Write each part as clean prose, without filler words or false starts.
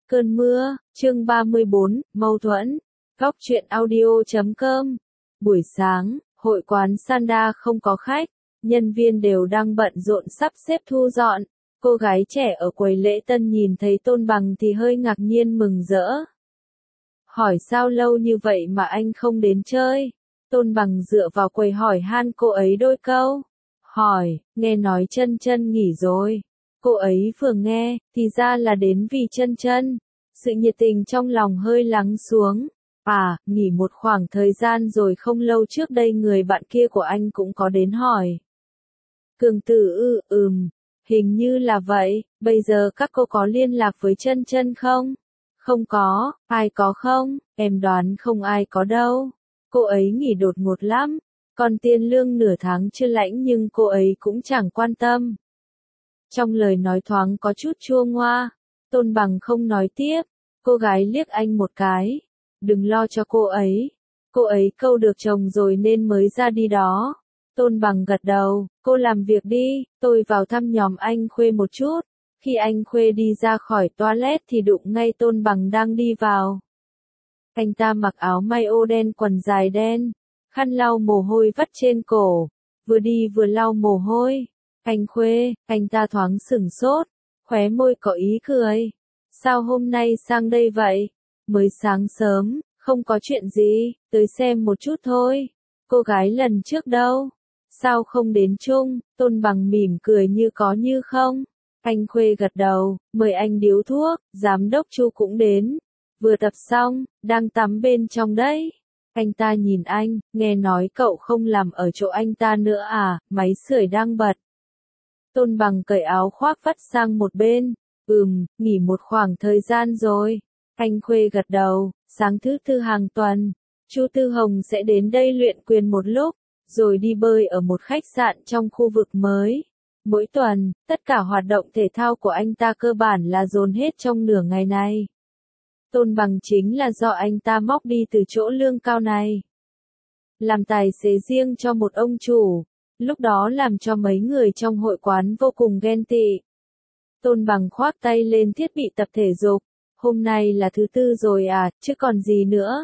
Cơn mưa, chương 34, mâu thuẫn. Góc truyện audio.com. Buổi sáng, hội quán Sanda không có khách, nhân viên đều đang bận rộn sắp xếp thu dọn. Cô gái trẻ ở quầy lễ tân nhìn thấy Tôn Bằng thì hơi ngạc nhiên mừng rỡ. Hỏi sao lâu như vậy mà anh không đến chơi? Tôn Bằng dựa vào quầy hỏi han cô ấy đôi câu. Hỏi, nghe nói Chân Chân nghỉ rồi. Cô ấy vừa nghe, thì ra là đến vì Chân Chân. Sự nhiệt tình trong lòng hơi lắng xuống. À, nghỉ một khoảng thời gian rồi, không lâu trước đây người bạn kia của anh cũng có đến hỏi. Cường Tử hình như là vậy. Bây giờ các cô có liên lạc với Chân Chân không? Không có. Ai có không? Em đoán không ai có đâu. Cô ấy nghỉ đột ngột lắm. Còn tiền lương nửa tháng chưa lãnh nhưng cô ấy cũng chẳng quan tâm. Trong lời nói thoáng có chút chua ngoa. Tôn Bằng không nói tiếp. Cô gái liếc anh một cái. Đừng lo cho cô ấy. Cô ấy câu được chồng rồi nên mới ra đi đó. Tôn Bằng gật đầu. Cô làm việc đi, tôi vào thăm nhóm anh Khuê một chút. Khi anh Khuê đi ra khỏi toilet thì đụng ngay Tôn Bằng đang đi vào. Anh ta mặc áo may ô đen, quần dài đen, khăn lau mồ hôi vắt trên cổ, vừa đi vừa lau mồ hôi. Anh Khuê, anh ta thoáng sửng sốt, khóe môi có ý cười. Sao hôm nay sang đây vậy? Mới sáng sớm, không có chuyện gì, tới xem một chút thôi. Cô gái lần trước đâu? Sao không đến chung? Tôn Bằng mỉm cười như có như không. Anh Khuê gật đầu, mời anh điếu thuốc, giám đốc Chu cũng đến. Vừa tập xong, đang tắm bên trong đấy. Anh ta nhìn anh, nghe nói cậu không làm ở chỗ anh ta nữa à, máy sưởi đang bật. Tôn Bằng cởi áo khoác vắt sang một bên. Nghỉ một khoảng thời gian rồi. Anh Khuê gật đầu, sáng thứ tư hàng tuần, Chu Tư Hồng sẽ đến đây luyện quyền một lúc, rồi đi bơi ở một khách sạn trong khu vực mới. Mỗi tuần, tất cả hoạt động thể thao của anh ta cơ bản là dồn hết trong nửa ngày này. Tôn Bằng chính là do anh ta móc đi từ chỗ lương cao này. Làm tài xế riêng cho một ông chủ, lúc đó làm cho mấy người trong hội quán vô cùng ghen tị. Tôn Bằng khoác tay lên thiết bị tập thể dục. Hôm nay là thứ tư rồi à, chứ còn gì nữa.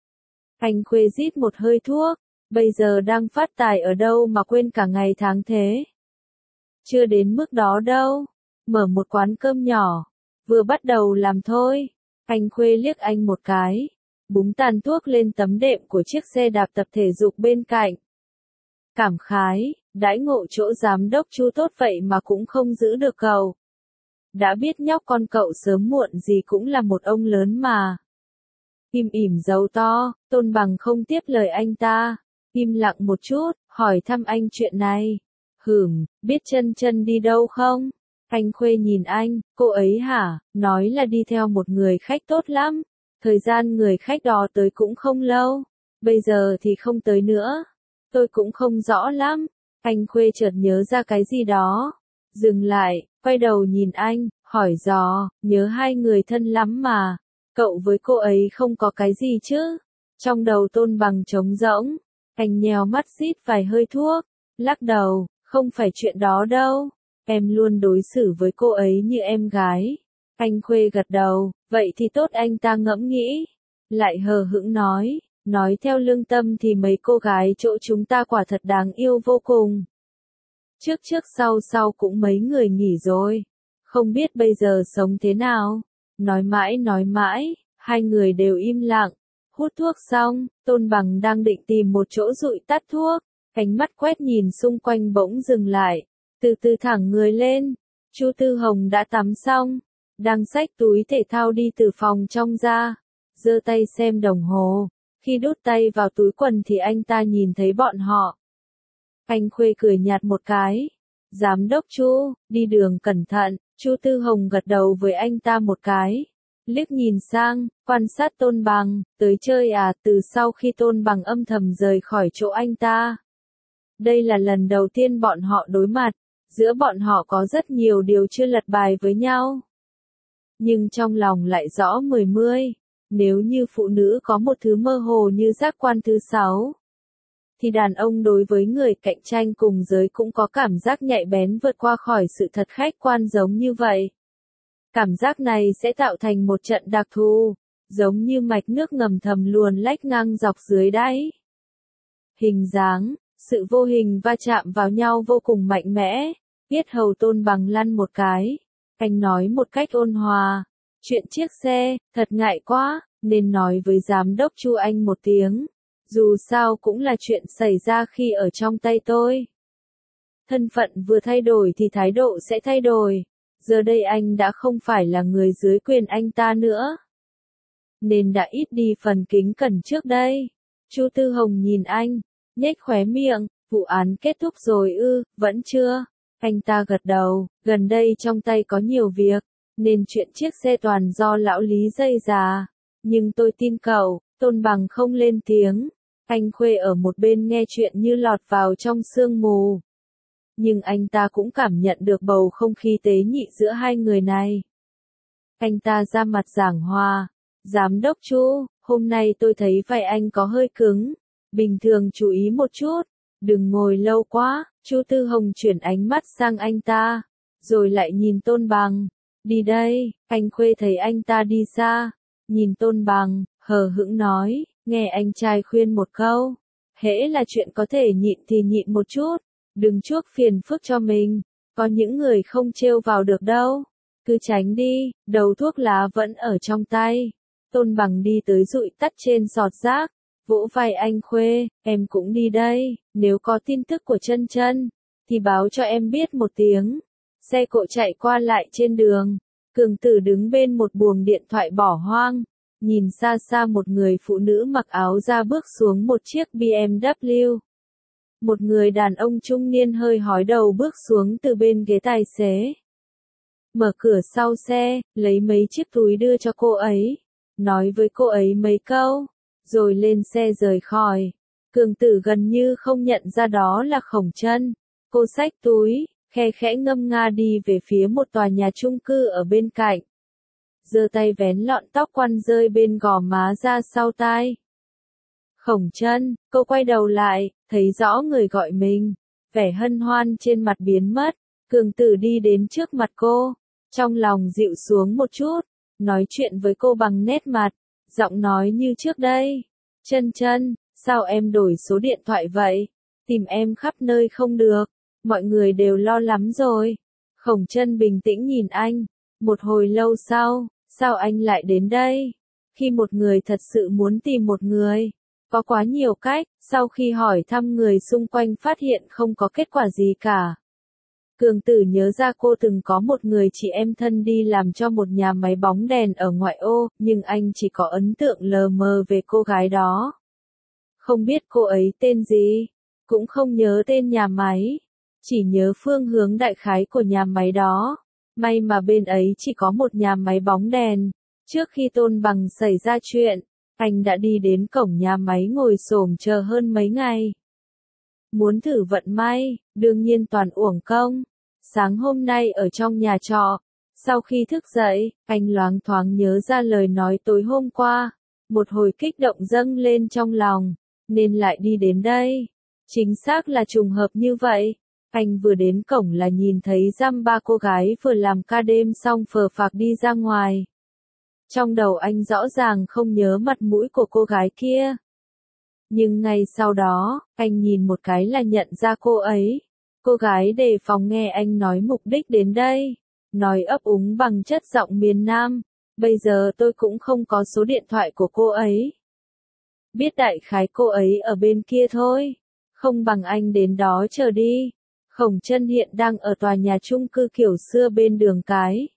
Anh Khuê rít một hơi thuốc. Bây giờ đang phát tài ở đâu mà quên cả ngày tháng thế. Chưa đến mức đó đâu. Mở một quán cơm nhỏ. Vừa bắt đầu làm thôi. Anh Khuê liếc anh một cái. Búng tàn thuốc lên tấm đệm của chiếc xe đạp tập thể dục bên cạnh. Cảm khái, đãi ngộ chỗ giám đốc Chu tốt vậy mà cũng không giữ được cậu. Đã biết nhóc con cậu sớm muộn gì cũng là một ông lớn mà. Im ỉm dấu to, Tôn Bằng không tiếp lời anh ta. Im lặng một chút, hỏi thăm anh chuyện này. Biết Chân Chân đi đâu không? Anh Khuê nhìn anh, cô ấy hả? Nói là đi theo một người khách tốt lắm. Thời gian người khách đó tới cũng không lâu. Bây giờ thì không tới nữa. Tôi cũng không rõ lắm. Anh Khuê chợt nhớ ra cái gì đó. Dừng lại, quay đầu nhìn anh, hỏi dò, nhớ hai người thân lắm mà. Cậu với cô ấy không có cái gì chứ? Trong đầu Tôn Bằng trống rỗng. Anh nhèo mắt rít vài hơi thuốc. Lắc đầu, không phải chuyện đó đâu. Em luôn đối xử với cô ấy như em gái. Anh Khuê gật đầu, vậy thì tốt. Anh ta ngẫm nghĩ. Lại hờ hững nói theo lương tâm thì mấy cô gái chỗ chúng ta quả thật đáng yêu vô cùng. Trước sau cũng mấy người nghỉ rồi. Không biết bây giờ sống thế nào. Nói mãi, hai người đều im lặng. Hút thuốc xong, Tôn Bằng đang định tìm một chỗ dụi tắt thuốc. Ánh mắt quét nhìn xung quanh bỗng dừng lại. Từ từ thẳng người lên. Chu Tư Hồng đã tắm xong. Đang xách túi thể thao đi từ phòng trong ra. Giơ tay xem đồng hồ. Khi đút tay vào túi quần thì anh ta nhìn thấy bọn họ. Anh Khuê cười nhạt một cái. Giám đốc Chu, đi đường cẩn thận. Chu Tư Hồng gật đầu với anh ta một cái. Liếc nhìn sang, quan sát Tôn Bằng, tới chơi à? Từ sau khi Tôn Bằng âm thầm rời khỏi chỗ anh ta. Đây là lần đầu tiên bọn họ đối mặt. Giữa bọn họ có rất nhiều điều chưa lật bài với nhau. Nhưng trong lòng lại rõ mười mươi. Nếu như phụ nữ có một thứ mơ hồ như giác quan thứ 6, thì đàn ông đối với người cạnh tranh cùng giới cũng có cảm giác nhạy bén vượt qua khỏi sự thật khách quan giống như vậy. Cảm giác này sẽ tạo thành một trận đặc thù, giống như mạch nước ngầm thầm luồn lách ngang dọc dưới đáy. Hình dáng, sự vô hình va chạm vào nhau vô cùng mạnh mẽ, yết hầu Tôn Bằng lăn một cái. Anh nói một cách ôn hòa, chuyện chiếc xe, thật ngại quá, nên nói với giám đốc Chu anh một tiếng. Dù sao cũng là chuyện xảy ra khi ở trong tay tôi. Thân phận vừa thay đổi thì thái độ sẽ thay đổi. Giờ đây anh đã không phải là người dưới quyền anh ta nữa. Nên đã ít đi phần kính cẩn trước đây. Chu Tư Hồng nhìn anh, nhếch khóe miệng, vụ án kết thúc rồi ư, vẫn chưa? Anh ta gật đầu, gần đây trong tay có nhiều việc, nên chuyện chiếc xe toàn do lão Lý dây già. Nhưng tôi tin cậu, Tôn Bằng không lên tiếng. Anh Khuê ở một bên nghe chuyện như lọt vào trong sương mù. Nhưng anh ta cũng cảm nhận được bầu không khí tế nhị giữa hai người này. Anh ta ra mặt giảng hòa. Giám đốc Chu, hôm nay tôi thấy vai anh có hơi cứng. Bình thường chú ý một chút. Đừng ngồi lâu quá. Chu Tư Hồng chuyển ánh mắt sang anh ta. Rồi lại nhìn Tôn Bằng. Đi đây, anh Khuê thấy anh ta đi xa. Nhìn Tôn Bằng, hờ hững nói, nghe anh trai khuyên một câu. Hễ là chuyện có thể nhịn thì nhịn một chút. Đừng chuốc phiền phức cho mình. Có những người không trêu vào được đâu. Cứ tránh đi, đầu thuốc lá vẫn ở trong tay. Tôn Bằng đi tới dụi tắt trên sọt rác. Vỗ vai anh Khuê, em cũng đi đây. Nếu có tin tức của Chân Chân, thì báo cho em biết một tiếng. Xe cộ chạy qua lại trên đường. Cường Tử đứng bên một buồng điện thoại bỏ hoang. Nhìn xa xa một người phụ nữ mặc áo da bước xuống một chiếc BMW. Một người đàn ông trung niên hơi hói đầu bước xuống từ bên ghế tài xế. Mở cửa sau xe, lấy mấy chiếc túi đưa cho cô ấy. Nói với cô ấy mấy câu. Rồi lên xe rời khỏi. Cường Tử gần như không nhận ra đó là Khổng Chân. Cô xách túi, khe khẽ ngâm nga đi về phía một tòa nhà chung cư ở bên cạnh. Giơ tay vén lọn tóc quăn rơi bên gò má ra sau tai. Khổng Chân, cô quay đầu lại, thấy rõ người gọi mình. Vẻ hân hoan trên mặt biến mất. Cường Tử đi đến trước mặt cô. Trong lòng dịu xuống một chút. Nói chuyện với cô bằng nét mặt. Giọng nói như trước đây. Chân Chân, sao em đổi số điện thoại vậy? Tìm em khắp nơi không được. Mọi người đều lo lắm rồi. Khổng Chân bình tĩnh nhìn anh. Một hồi lâu sau, sao anh lại đến đây? Khi một người thật sự muốn tìm một người, có quá nhiều cách. Sau khi hỏi thăm người xung quanh phát hiện không có kết quả gì cả. Cường Tử nhớ ra cô từng có một người chị em thân đi làm cho một nhà máy bóng đèn ở ngoại ô, nhưng anh chỉ có ấn tượng lờ mờ về cô gái đó. Không biết cô ấy tên gì, cũng không nhớ tên nhà máy, chỉ nhớ phương hướng đại khái của nhà máy đó. May mà bên ấy chỉ có một nhà máy bóng đèn. Trước khi Tôn Bằng xảy ra chuyện, anh đã đi đến cổng nhà máy ngồi xổm chờ hơn mấy ngày. Muốn thử vận may, đương nhiên toàn uổng công. Sáng hôm nay ở trong nhà trọ, sau khi thức dậy, anh loáng thoáng nhớ ra lời nói tối hôm qua. Một hồi kích động dâng lên trong lòng, nên lại đi đến đây. Chính xác là trùng hợp như vậy. Anh vừa đến cổng là nhìn thấy dăm ba cô gái vừa làm ca đêm xong phờ phạc đi ra ngoài. Trong đầu anh rõ ràng không nhớ mặt mũi của cô gái kia. Nhưng ngay sau đó, anh nhìn một cái là nhận ra cô ấy. Cô gái đề phòng nghe anh nói mục đích đến đây. Nói ấp úng bằng chất giọng miền Nam. Bây giờ tôi cũng không có số điện thoại của cô ấy. Biết đại khái cô ấy ở bên kia thôi. Không bằng anh đến đó chờ đi. Khổng Chân hiện đang ở tòa nhà chung cư kiểu xưa bên đường cái.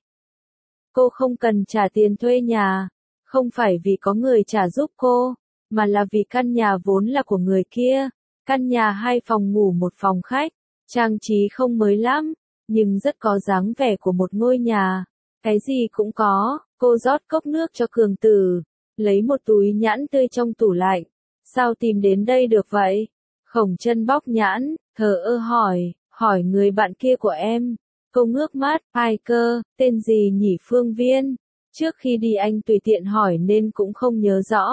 Cô không cần trả tiền thuê nhà. Không phải vì có người trả giúp cô, mà là vì căn nhà vốn là của người kia. Căn nhà 2 phòng ngủ 1 phòng khách. Trang trí không mới lắm, nhưng rất có dáng vẻ của một ngôi nhà. Cái gì cũng có. Cô rót cốc nước cho Cường Tử, lấy một túi nhãn tươi trong tủ lạnh. Sao tìm đến đây được vậy? Khổng Chân bóc nhãn, thờ ơ hỏi người bạn kia của em. Cô ngước mắt, ai cơ, tên gì nhỉ? Phương Viên. Trước khi đi anh tùy tiện hỏi nên cũng không nhớ rõ.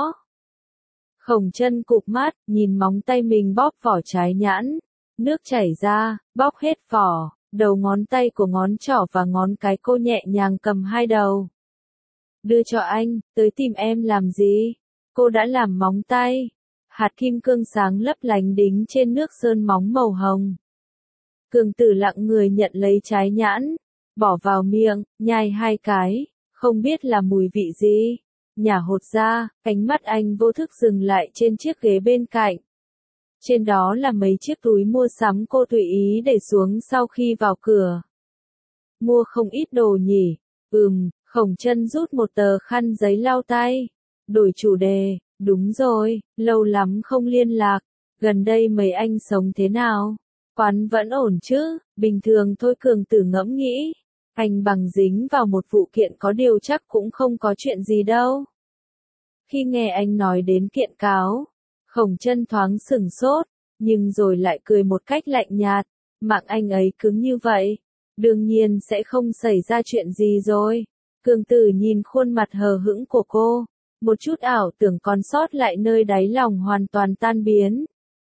Khổng Chân cụp mắt, nhìn móng tay mình bóp vỏ trái nhãn. Nước chảy ra, bóc hết vỏ, Đầu ngón tay của ngón trỏ và ngón cái cô nhẹ nhàng cầm hai đầu. Đưa cho anh, tới tìm em làm gì? Cô đã làm móng tay. Hạt kim cương sáng lấp lánh đính trên nước sơn móng màu hồng. Cường Tử lặng người nhận lấy trái nhãn, bỏ vào miệng, nhai hai cái, không biết là mùi vị gì. Nhả hột ra, ánh mắt anh vô thức dừng lại trên chiếc ghế bên cạnh. Trên đó là mấy chiếc túi mua sắm cô tùy ý để xuống sau khi vào cửa. Mua không ít đồ nhỉ? Khổng Chân rút một tờ khăn giấy lau tay. Đổi chủ đề, đúng rồi, lâu lắm không liên lạc. Gần đây mấy anh sống thế nào? Quán vẫn ổn chứ? Bình thường thôi, Cường Tử ngẫm nghĩ. Anh bằng dính vào một vụ kiện có điều chắc cũng không có chuyện gì đâu. Khi nghe anh nói đến kiện cáo, Khổng Chân thoáng sửng sốt, nhưng rồi lại cười một cách lạnh nhạt. Mạng anh ấy cứng như vậy, đương nhiên sẽ không xảy ra chuyện gì rồi. Cường Tử nhìn khuôn mặt hờ hững của cô, một chút ảo tưởng còn sót lại nơi đáy lòng hoàn toàn tan biến.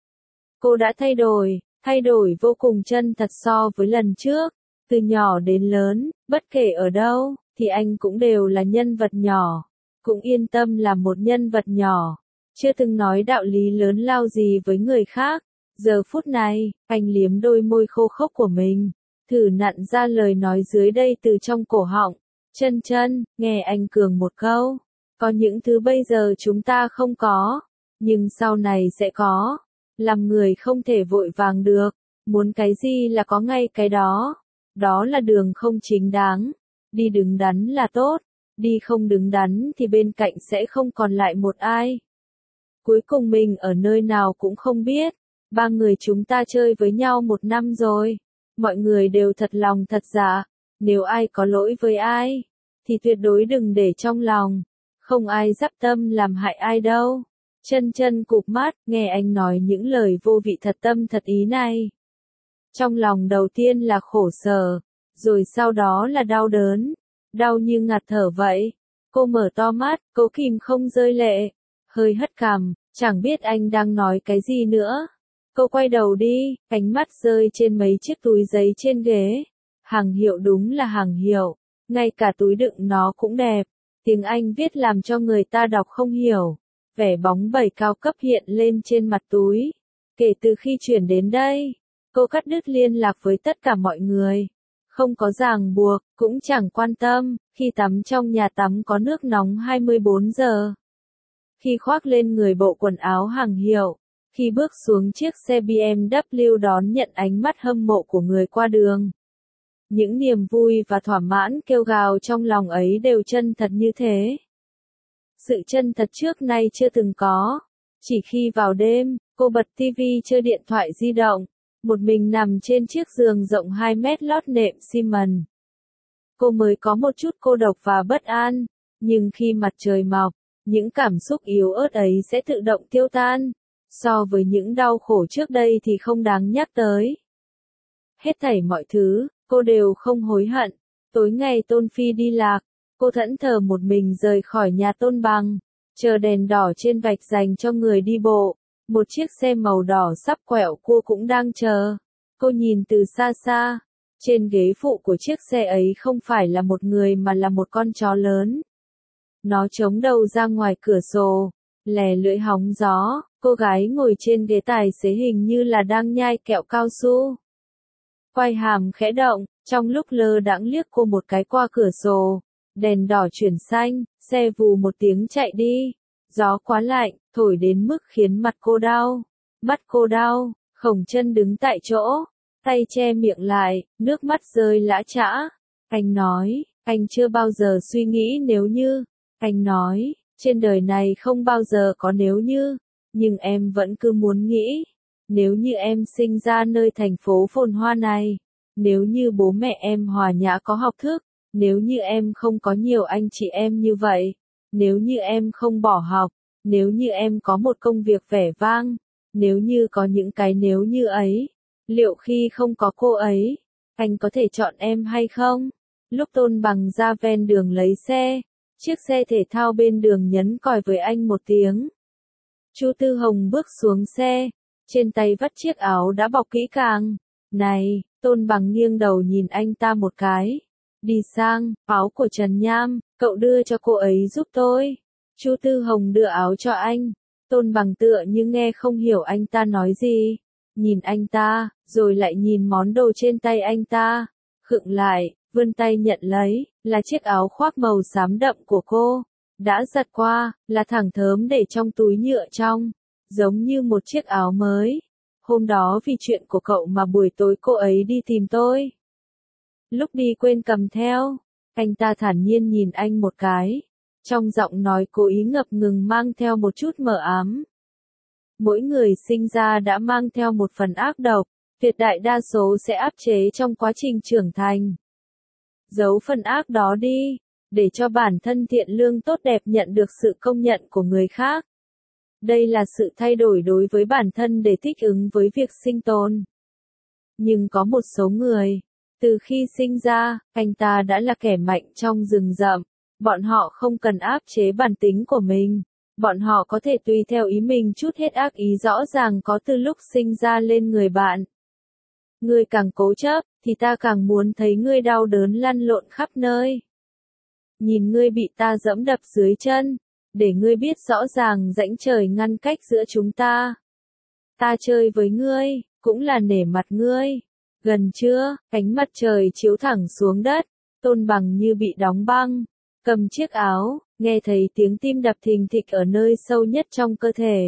Cô đã thay đổi vô cùng chân thật so với lần trước. Từ nhỏ đến lớn, bất kể ở đâu, thì anh cũng đều là nhân vật nhỏ, cũng yên tâm là một nhân vật nhỏ, chưa từng nói đạo lý lớn lao gì với người khác. Giờ phút này, anh liếm đôi môi khô khốc của mình, thử nặn ra lời nói dưới đây từ trong cổ họng. Chân Chân, nghe anh Cường một câu, có những thứ bây giờ chúng ta không có, nhưng sau này sẽ có. Làm người không thể vội vàng được, muốn cái gì là có ngay cái đó. Đó là đường không chính đáng. Đi đứng đắn là tốt, đi không đứng đắn thì bên cạnh sẽ không còn lại một ai. Cuối cùng mình ở nơi nào cũng không biết. Ba người chúng ta chơi với nhau 1 năm rồi. Mọi người đều thật lòng thật dạ. Nếu ai có lỗi với ai, thì tuyệt đối đừng để trong lòng. Không ai dắp tâm làm hại ai đâu. Chân Chân cụp mắt, nghe anh nói những lời vô vị thật tâm thật ý này. Trong lòng đầu tiên là khổ sở, rồi sau đó là đau đớn. Đau như ngạt thở vậy. Cô mở to mắt, cố kìm không rơi lệ. Hơi hất cằm, chẳng biết anh đang nói cái gì nữa. Cô quay đầu đi, ánh mắt rơi trên mấy chiếc túi giấy trên ghế. Hàng hiệu, đúng là hàng hiệu. Ngay cả túi đựng nó cũng đẹp. Tiếng Anh viết làm cho người ta đọc không hiểu. Vẻ bóng bẩy cao cấp hiện lên trên mặt túi. Kể từ khi chuyển đến đây, cô cắt đứt liên lạc với tất cả mọi người. Không có ràng buộc, cũng chẳng quan tâm, khi tắm trong nhà tắm có nước nóng 24 giờ. Khi khoác lên người bộ quần áo hàng hiệu, khi bước xuống chiếc xe BMW đón nhận ánh mắt hâm mộ của người qua đường. Những niềm vui và thỏa mãn kêu gào trong lòng ấy đều chân thật như thế. Sự chân thật trước nay chưa từng có. Chỉ khi vào đêm, cô bật tivi chơi điện thoại di động, một mình nằm trên chiếc giường rộng 2 mét lót nệm xi mần. Cô mới có một chút cô độc và bất an, nhưng khi mặt trời mọc, những cảm xúc yếu ớt ấy sẽ tự động tiêu tan. So với những đau khổ trước đây thì không đáng nhắc tới. Hết thảy mọi thứ, cô đều không hối hận. Tối ngày Tôn Phi đi lạc, cô thẫn thờ một mình rời khỏi nhà Tôn Bằng, chờ đèn đỏ trên vạch dành cho người đi bộ. Một chiếc xe màu đỏ sắp quẹo cua cũng đang chờ. Cô nhìn từ xa xa, trên ghế phụ của chiếc xe ấy không phải là một người mà là một con chó lớn. Nó chống đầu ra ngoài cửa sổ, lè lưỡi hóng gió. Cô gái ngồi trên ghế tài xế hình như là đang nhai kẹo cao su. Quai hàm khẽ động, trong lúc lơ đãng liếc cô một cái qua cửa sổ. Đèn đỏ chuyển xanh, xe vù một tiếng chạy đi. Gió quá lạnh, thổi đến mức khiến mặt cô đau. Mắt cô đau, Khổng Chân đứng tại chỗ, tay che miệng lại, nước mắt rơi lã chã. Anh nói, anh chưa bao giờ suy nghĩ nếu như. Anh nói, trên đời này không bao giờ có nếu như. Nhưng em vẫn cứ muốn nghĩ, nếu như em sinh ra nơi thành phố phồn hoa này, nếu như bố mẹ em hòa nhã có học thức, nếu như em không có nhiều anh chị em như vậy, nếu như em không bỏ học, nếu như em có một công việc vẻ vang, nếu như có những cái nếu như ấy, liệu khi không có cô ấy, anh có thể chọn em hay không? Lúc Tôn Bằng ra ven đường lấy xe, chiếc xe thể thao bên đường nhấn còi với anh một tiếng. Chu Tư Hồng bước xuống xe, trên tay vắt chiếc áo đã bọc kỹ càng. Này, Tôn Bằng nghiêng đầu nhìn anh ta một cái. Đi sang, áo của Trần Nham, cậu đưa cho cô ấy giúp tôi. Chu Tư Hồng đưa áo cho anh. Tôn Bằng tựa như nghe không hiểu anh ta nói gì. Nhìn anh ta, rồi lại nhìn món đồ trên tay anh ta. Khựng lại, vươn tay nhận lấy, là chiếc áo khoác màu xám đậm của cô. Đã giặt qua, là thẳng thớm để trong túi nhựa trong. Giống như một chiếc áo mới. Hôm đó vì chuyện của cậu mà buổi tối cô ấy đi tìm tôi. Lúc đi quên cầm theo. Anh ta thản nhiên nhìn anh một cái. Trong giọng nói cố ý ngập ngừng mang theo một chút mờ ám. Mỗi người sinh ra đã mang theo một phần ác độc, tuyệt đại đa số sẽ áp chế trong quá trình trưởng thành. Giấu phần ác đó đi, để cho bản thân thiện lương tốt đẹp nhận được sự công nhận của người khác. Đây là sự thay đổi đối với bản thân để thích ứng với việc sinh tồn. Nhưng có một số người, từ khi sinh ra, anh ta đã là kẻ mạnh trong rừng rậm. Bọn họ không cần áp chế bản tính của mình. Bọn họ có thể tùy theo ý mình chút hết ác ý rõ ràng có từ lúc sinh ra lên người bạn. Ngươi càng cố chấp, thì ta càng muốn thấy ngươi đau đớn lăn lộn khắp nơi. Nhìn ngươi bị ta dẫm đập dưới chân, để ngươi biết rõ ràng rãnh trời ngăn cách giữa chúng ta. Ta chơi với ngươi, cũng là nể mặt ngươi. Gần trưa, ánh mặt trời chiếu thẳng xuống đất, Tôn Bằng như bị đóng băng. Cầm chiếc áo, nghe thấy tiếng tim đập thình thịch ở nơi sâu nhất trong cơ thể.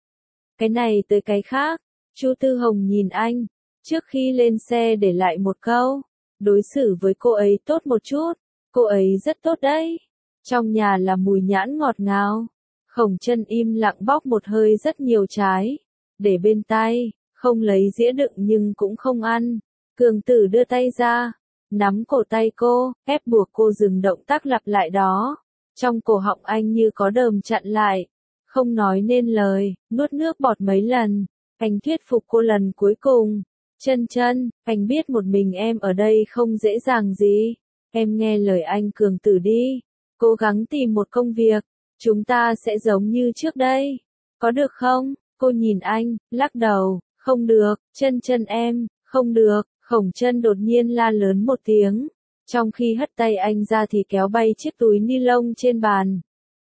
Cái này tới cái khác, Chu Tư Hồng nhìn anh, trước khi lên xe để lại một câu, đối xử với cô ấy tốt một chút, cô ấy rất tốt đấy. Trong nhà là mùi nhãn ngọt ngào. Khổng Chân im lặng bóc một hơi rất nhiều trái, để bên tay, không lấy dĩa đựng nhưng cũng không ăn. Cường Tử đưa tay ra, nắm cổ tay cô, ép buộc cô dừng động tác lặp lại đó. Trong cổ họng anh như có đờm chặn lại, không nói nên lời, nuốt nước bọt mấy lần. Anh thuyết phục cô lần cuối cùng. Chân Chân, anh biết một mình em ở đây không dễ dàng gì. Em nghe lời anh Cường Tử đi. Cố gắng tìm một công việc. Chúng ta sẽ giống như trước đây. Có được không? Cô nhìn anh, lắc đầu. Không được, Chân Chân em, không được. Khổng Chân đột nhiên la lớn một tiếng. Trong khi hất tay anh ra thì kéo bay chiếc túi ni lông trên bàn.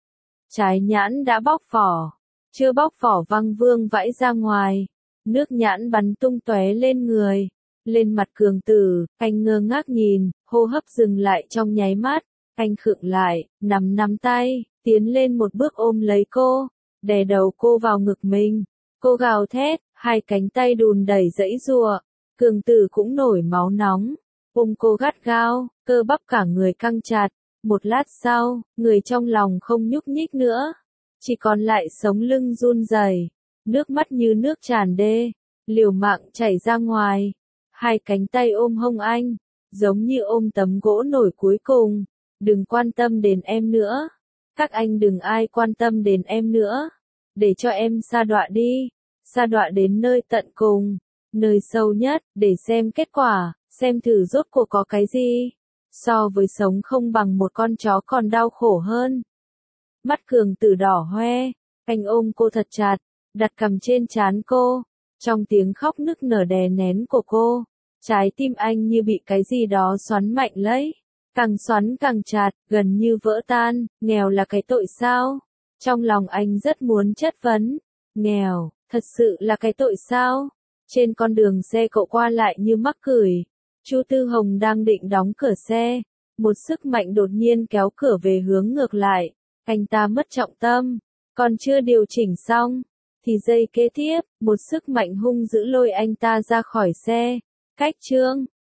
Trái nhãn đã bóc vỏ. Chưa bóc vỏ văng vương vãi ra ngoài. Nước nhãn bắn tung tóe lên người. Lên mặt Cường Tử, anh ngơ ngác nhìn, hô hấp dừng lại trong nháy mắt. Anh khựng lại, nắm tay, tiến lên một bước ôm lấy cô, đè đầu cô vào ngực mình. Cô gào thét, hai cánh tay đùn đẩy giãy giụa. Cường Tử cũng nổi máu nóng, ôm cô gắt gao, cơ bắp cả người căng chặt. Một lát sau, người trong lòng không nhúc nhích nữa, chỉ còn lại sống lưng run rẩy, nước mắt như nước tràn đê, liều mạng chảy ra ngoài. Hai cánh tay ôm hông anh, giống như ôm tấm gỗ nổi cuối cùng. Đừng quan tâm đến em nữa. Các anh đừng ai quan tâm đến em nữa. Để cho em sa đọa đi. Sa đọa đến nơi tận cùng. Nơi sâu nhất, để xem kết quả, xem thử rốt cuộc có cái gì. So với sống không bằng một con chó còn đau khổ hơn. Mắt Cường Tử đỏ hoe, anh ôm cô thật chặt, đặt cằm trên trán cô. Trong tiếng khóc nức nở đè nén của cô, trái tim anh như bị cái gì đó xoắn mạnh lấy. Càng xoắn càng chặt, gần như vỡ tan. Nghèo là cái tội sao? Trong lòng anh rất muốn chất vấn. Nghèo, thật sự là cái tội sao? Trên con đường xe cộ qua lại như mắc cười. Chu Tư Hồng đang định đóng cửa xe. Một sức mạnh đột nhiên kéo cửa về hướng ngược lại. Anh ta mất trọng tâm. Còn chưa điều chỉnh xong. Thì giây kế tiếp, một sức mạnh hung dữ lôi anh ta ra khỏi xe. Cách chương.